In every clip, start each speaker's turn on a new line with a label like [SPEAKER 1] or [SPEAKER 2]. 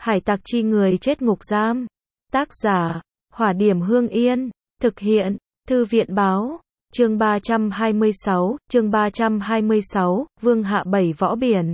[SPEAKER 1] Hải tặc chi người chết ngục giam. Tác giả, Hỏa Điểm Hương Yên. Thực hiện, Thư viện Báo. Chương 326, Vương Hạ Bảy Võ Biển.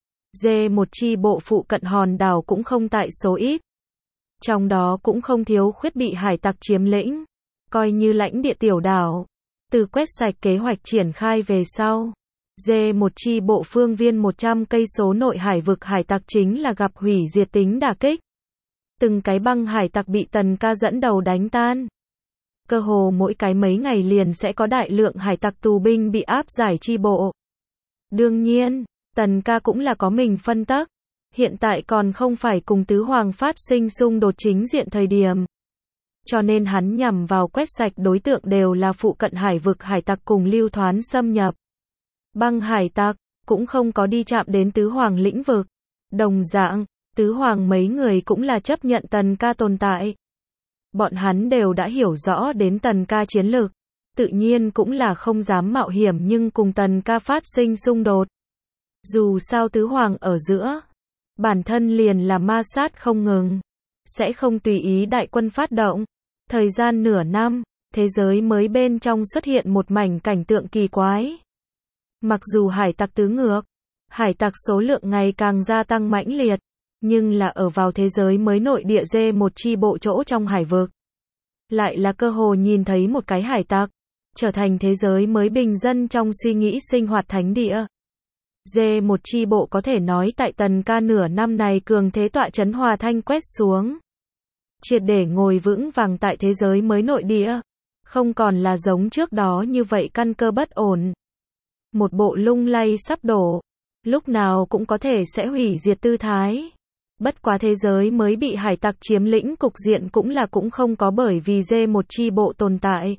[SPEAKER 1] Một chi bộ phụ cận hòn đảo cũng không tại số ít. Trong đó cũng không thiếu khuyết bị hải tặc chiếm lĩnh, coi như lãnh địa tiểu đảo. Từ quét sạch kế hoạch triển khai về sau, một chi bộ phương viên 100 cây số nội hải vực hải tặc chính là gặp hủy diệt tính đả kích. Từng cái băng hải tặc bị Tần Ca dẫn đầu đánh tan. Cơ hồ mỗi cái mấy ngày liền sẽ có đại lượng hải tặc tù binh bị áp giải chi bộ. Đương nhiên, Tần Ca cũng là có mình phân tắc. Hiện tại còn không phải cùng tứ hoàng phát sinh xung đột chính diện thời điểm. Cho nên hắn nhằm vào quét sạch đối tượng đều là phụ cận hải vực hải tặc cùng lưu thoán xâm nhập. Băng hải tặc cũng không có đi chạm đến tứ hoàng lĩnh vực. Đồng dạng, tứ hoàng mấy người cũng là chấp nhận Tần Ca tồn tại. Bọn hắn đều đã hiểu rõ đến Tần Ca chiến lược, tự nhiên cũng là không dám mạo hiểm nhưng cùng Tần Ca phát sinh xung đột. Dù sao tứ hoàng ở giữa, bản thân liền là ma sát không ngừng, sẽ không tùy ý đại quân phát động. Thời gian nửa năm, thế giới mới bên trong xuất hiện một mảnh cảnh tượng kỳ quái. Mặc dù hải tặc tứ ngược, hải tặc số lượng ngày càng gia tăng mãnh liệt, nhưng là ở vào thế giới mới nội địa một chi bộ chỗ trong hải vực. Lại là cơ hồ nhìn thấy một cái hải tặc, trở thành thế giới mới bình dân trong suy nghĩ sinh hoạt thánh địa. Một chi bộ có thể nói tại Tần Ca nửa năm này cường thế tọa chấn hòa thanh quét xuống. Triệt để ngồi vững vàng tại thế giới mới nội địa. Không còn là giống trước đó như vậy căn cơ bất ổn. Một bộ lung lay sắp đổ. Lúc nào cũng có thể sẽ hủy diệt tư thái. Bất quá thế giới mới bị hải tặc chiếm lĩnh cục diện cũng không có bởi vì một chi bộ tồn tại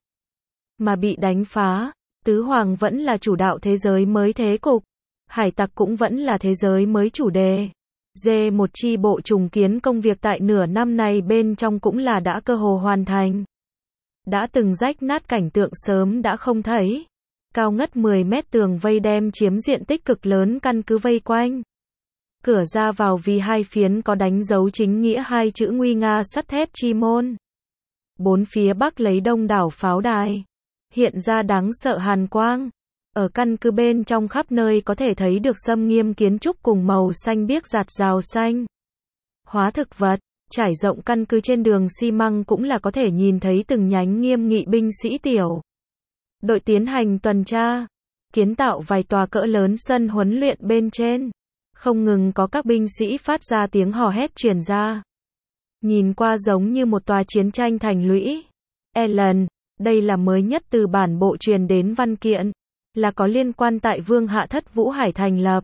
[SPEAKER 1] mà bị đánh phá. Tứ hoàng vẫn là chủ đạo thế giới mới thế cục. Hải tặc cũng vẫn là thế giới mới chủ đề. Một chi bộ trùng kiến công việc tại nửa năm này bên trong cũng là đã cơ hồ hoàn thành. Đã từng rách nát cảnh tượng sớm đã không thấy. Cao ngất 10 mét tường vây đem chiếm diện tích cực lớn căn cứ vây quanh. Cửa ra vào vì hai phiến có đánh dấu chính nghĩa hai chữ nguy nga sắt thép chi môn. Bốn phía bắc lấy đông đảo pháo đài. Hiện ra đáng sợ hàn quang. Ở căn cứ bên trong khắp nơi có thể thấy được xâm nghiêm kiến trúc cùng màu xanh biếc rạt rào xanh. Hóa thực vật, trải rộng căn cứ trên đường xi măng cũng là có thể nhìn thấy từng nhánh nghiêm nghị binh sĩ tiểu đội tiến hành tuần tra, kiến tạo vài tòa cỡ lớn sân huấn luyện bên trên. Không ngừng có các binh sĩ phát ra tiếng hò hét truyền ra. Nhìn qua giống như một tòa chiến tranh thành lũy. Ellen, đây là mới nhất từ bản bộ truyền đến văn kiện. Là có liên quan tại Vương Hạ Thất Vũ Hải thành lập.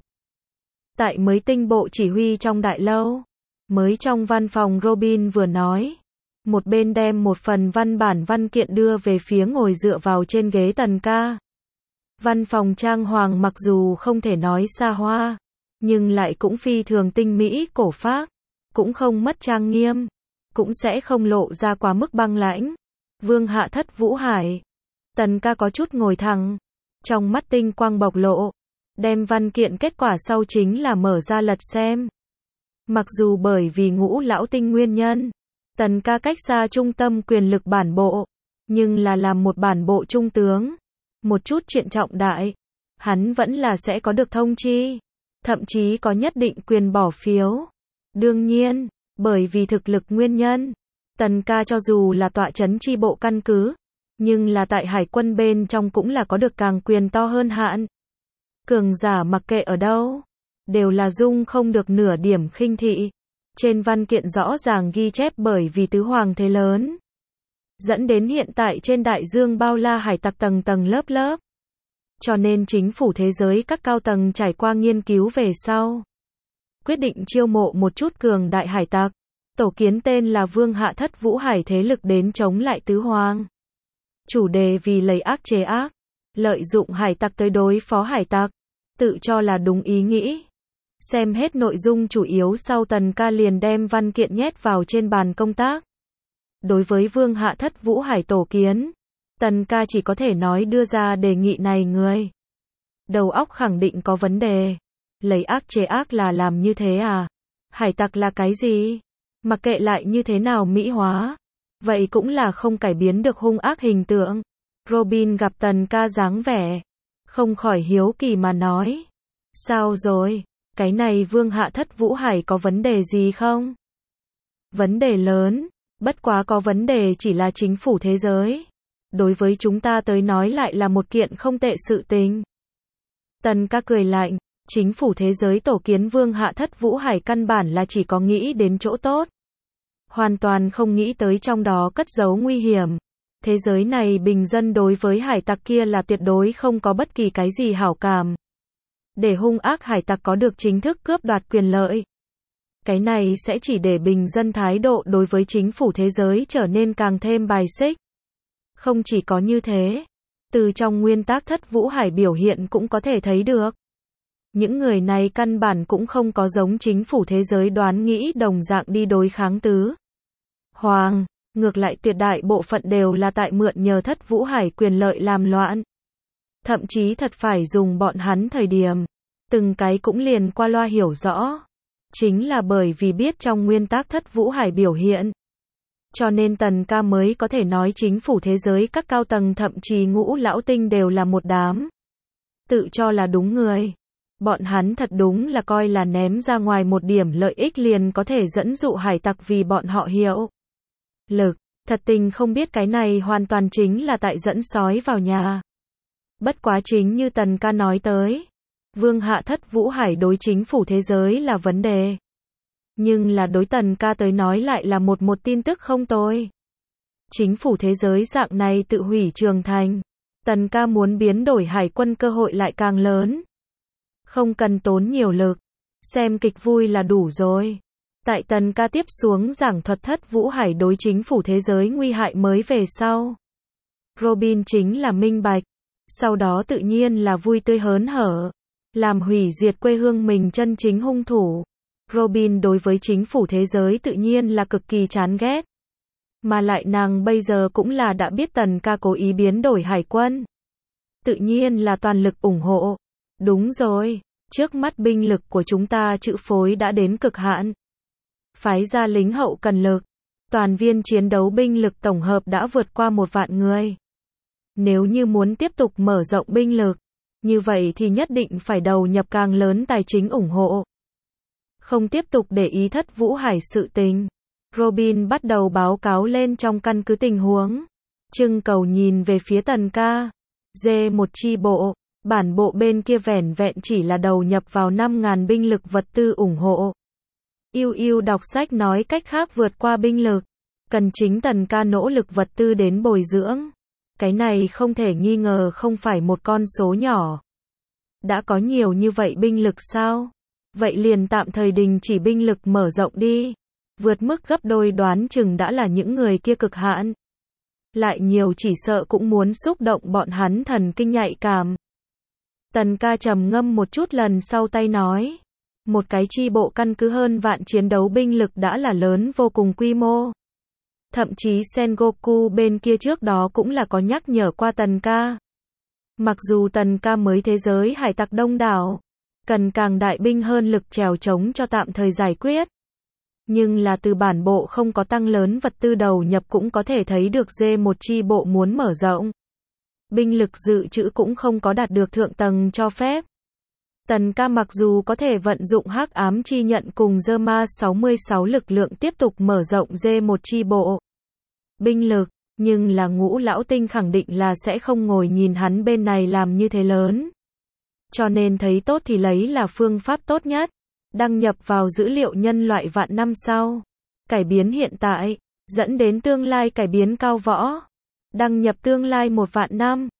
[SPEAKER 1] Tại mới tinh bộ chỉ huy trong đại lâu. Mới trong văn phòng Robin vừa nói. Một bên đem một phần văn bản văn kiện đưa về phía ngồi dựa vào trên ghế Tần Ca. Văn phòng trang hoàng mặc dù không thể nói xa hoa, nhưng lại cũng phi thường tinh mỹ cổ phác. Cũng không mất trang nghiêm. Cũng sẽ không lộ ra quá mức băng lãnh. Vương Hạ Thất Vũ Hải. Tần Ca có chút ngồi thẳng. Trong mắt tinh quang bộc lộ, đem văn kiện kết quả sau chính là mở ra lật xem. Mặc dù bởi vì Ngũ Lão Tinh nguyên nhân, Tần Ca cách xa trung tâm quyền lực bản bộ, nhưng là làm một bản bộ trung tướng, một chút chuyện trọng đại, hắn vẫn là sẽ có được thông chi, thậm chí có nhất định quyền bỏ phiếu. Đương nhiên, bởi vì thực lực nguyên nhân, Tần Ca cho dù là tọa chấn chi bộ căn cứ, nhưng là tại hải quân bên trong cũng là có được càng quyền to hơn hạn. Cường giả mặc kệ ở đâu, đều là dung không được nửa điểm khinh thị. Trên văn kiện rõ ràng ghi chép bởi vì tứ hoàng thế lớn, dẫn đến hiện tại trên đại dương bao la hải tặc tầng tầng lớp lớp. Cho nên chính phủ thế giới các cao tầng trải qua nghiên cứu về sau, quyết định chiêu mộ một chút cường đại hải tặc. Tổ kiến tên là Vương Hạ Thất Vũ Hải thế lực đến chống lại tứ hoàng. Chủ đề vì lấy ác chế ác, lợi dụng hải tặc tới đối phó hải tặc, tự cho là đúng ý nghĩ. Xem hết nội dung chủ yếu sau Tần Ca liền đem văn kiện nhét vào trên bàn công tác. Đối với Vương Hạ Thất Vũ Hải tổ kiến, Tần Ca chỉ có thể nói đưa ra đề nghị này người đầu óc khẳng định có vấn đề. Lấy ác chế ác là làm như thế à? Hải tặc là cái gì? Mặc kệ lại như thế nào mỹ hóa, vậy cũng là không cải biến được hung ác hình tượng. Robin gặp Tần ca dáng vẻ, không khỏi hiếu kỳ mà nói. Sao rồi? Cái này Vương Hạ Thất Vũ Hải có vấn đề gì không? Vấn đề lớn, bất quá có vấn đề chỉ là chính phủ thế giới. Đối với chúng ta tới nói lại là một kiện không tệ sự tình. Tần ca cười lạnh, chính phủ thế giới tổ kiến Vương Hạ Thất Vũ Hải căn bản là chỉ có nghĩ đến chỗ tốt. Hoàn toàn không nghĩ tới trong đó cất giấu nguy hiểm. Thế giới này bình dân đối với hải tặc kia là tuyệt đối không có bất kỳ cái gì hảo cảm. Để hung ác hải tặc có được chính thức cướp đoạt quyền lợi. Cái này sẽ chỉ để bình dân thái độ đối với chính phủ thế giới trở nên càng thêm bài xích. Không chỉ có như thế, từ trong nguyên tắc Thất Vũ Hải biểu hiện cũng có thể thấy được. Những người này căn bản cũng không có giống chính phủ thế giới đoán nghĩ đồng dạng đi đối kháng tứ Hoàng, ngược lại tuyệt đại bộ phận đều là tại mượn nhờ Thất Vũ Hải quyền lợi làm loạn. Thậm chí thật phải dùng bọn hắn thời điểm, từng cái cũng liền qua loa hiểu rõ. Chính là bởi vì biết trong nguyên tắc Thất Vũ Hải biểu hiện. Cho nên Tần ca mới có thể nói chính phủ thế giới các cao tầng thậm chí ngũ lão tinh đều là một đám. Tự cho là đúng người. Bọn hắn thật đúng là coi là ném ra ngoài một điểm lợi ích liền có thể dẫn dụ hải tặc vì bọn họ hiệu lực. Thật tình không biết cái này hoàn toàn chính là tại dẫn sói vào nhà. Bất quá chính như Tần ca nói tới. Vương Hạ Thất Vũ Hải đối chính phủ thế giới là vấn đề. Nhưng là đối Tần ca tới nói lại là một tin tức không tồi. Chính phủ thế giới dạng này tự hủy Trường Thành. Tần ca muốn biến đổi hải quân cơ hội lại càng lớn. Không cần tốn nhiều lực. Xem kịch vui là đủ rồi. Tại Tần ca tiếp xuống giảng thuật Thất Vũ Hải đối chính phủ thế giới nguy hại mới về sau. Robin chính là minh bạch. Sau đó tự nhiên là vui tươi hớn hở. Làm hủy diệt quê hương mình chân chính hung thủ. Robin đối với chính phủ thế giới tự nhiên là cực kỳ chán ghét. Mà lại nàng bây giờ cũng là đã biết Tần ca cố ý biến đổi hải quân. Tự nhiên là toàn lực ủng hộ. Đúng rồi, trước mắt binh lực của chúng ta chữ phối đã đến cực hạn. Phái ra lính hậu cần lực. Toàn viên chiến đấu binh lực tổng hợp đã vượt qua 1 vạn người. Nếu như muốn tiếp tục mở rộng binh lực, như vậy thì nhất định phải đầu nhập càng lớn tài chính ủng hộ. Không tiếp tục để ý Thất Vũ Hải sự tình. Robin bắt đầu báo cáo lên trong căn cứ tình huống. Trưng cầu nhìn về phía Tần ca. D1 chi bộ. Bản bộ bên kia vẻn vẹn chỉ là đầu nhập vào 5.000 binh lực vật tư ủng hộ. Yêu đọc sách nói cách khác vượt qua binh lực. Cần chính Tần ca nỗ lực vật tư đến bồi dưỡng. Cái này không thể nghi ngờ không phải một con số nhỏ. Đã có nhiều như vậy binh lực sao? Vậy liền tạm thời đình chỉ binh lực mở rộng đi. Vượt mức gấp đôi đoán chừng đã là những người kia cực hạn. Lại nhiều chỉ sợ cũng muốn xúc động bọn hắn thần kinh nhạy cảm. Tần ca trầm ngâm một chút lần sau tay nói. Một cái chi bộ căn cứ hơn vạn chiến đấu binh lực đã là lớn vô cùng quy mô. Thậm chí Sengoku bên kia trước đó cũng là có nhắc nhở qua Tần ca. Mặc dù Tần ca mới thế giới hải tặc đông đảo, cần càng đại binh hơn lực trèo chống cho tạm thời giải quyết. Nhưng là từ bản bộ không có tăng lớn vật tư đầu nhập cũng có thể thấy được D1 chi bộ muốn mở rộng. Binh lực dự trữ cũng không có đạt được thượng tầng cho phép. Tần ca mặc dù có thể vận dụng hắc ám chi nhận cùng Zerma 66 lực lượng tiếp tục mở rộng D1 chi bộ. Binh lực, nhưng là ngũ lão tinh khẳng định là sẽ không ngồi nhìn hắn bên này làm như thế lớn. Cho nên thấy tốt thì lấy là phương pháp tốt nhất. Đăng nhập vào dữ liệu nhân loại vạn năm sau. Cải biến hiện tại, dẫn đến tương lai cải biến cao võ. Đăng nhập tương lai 1 vạn năm.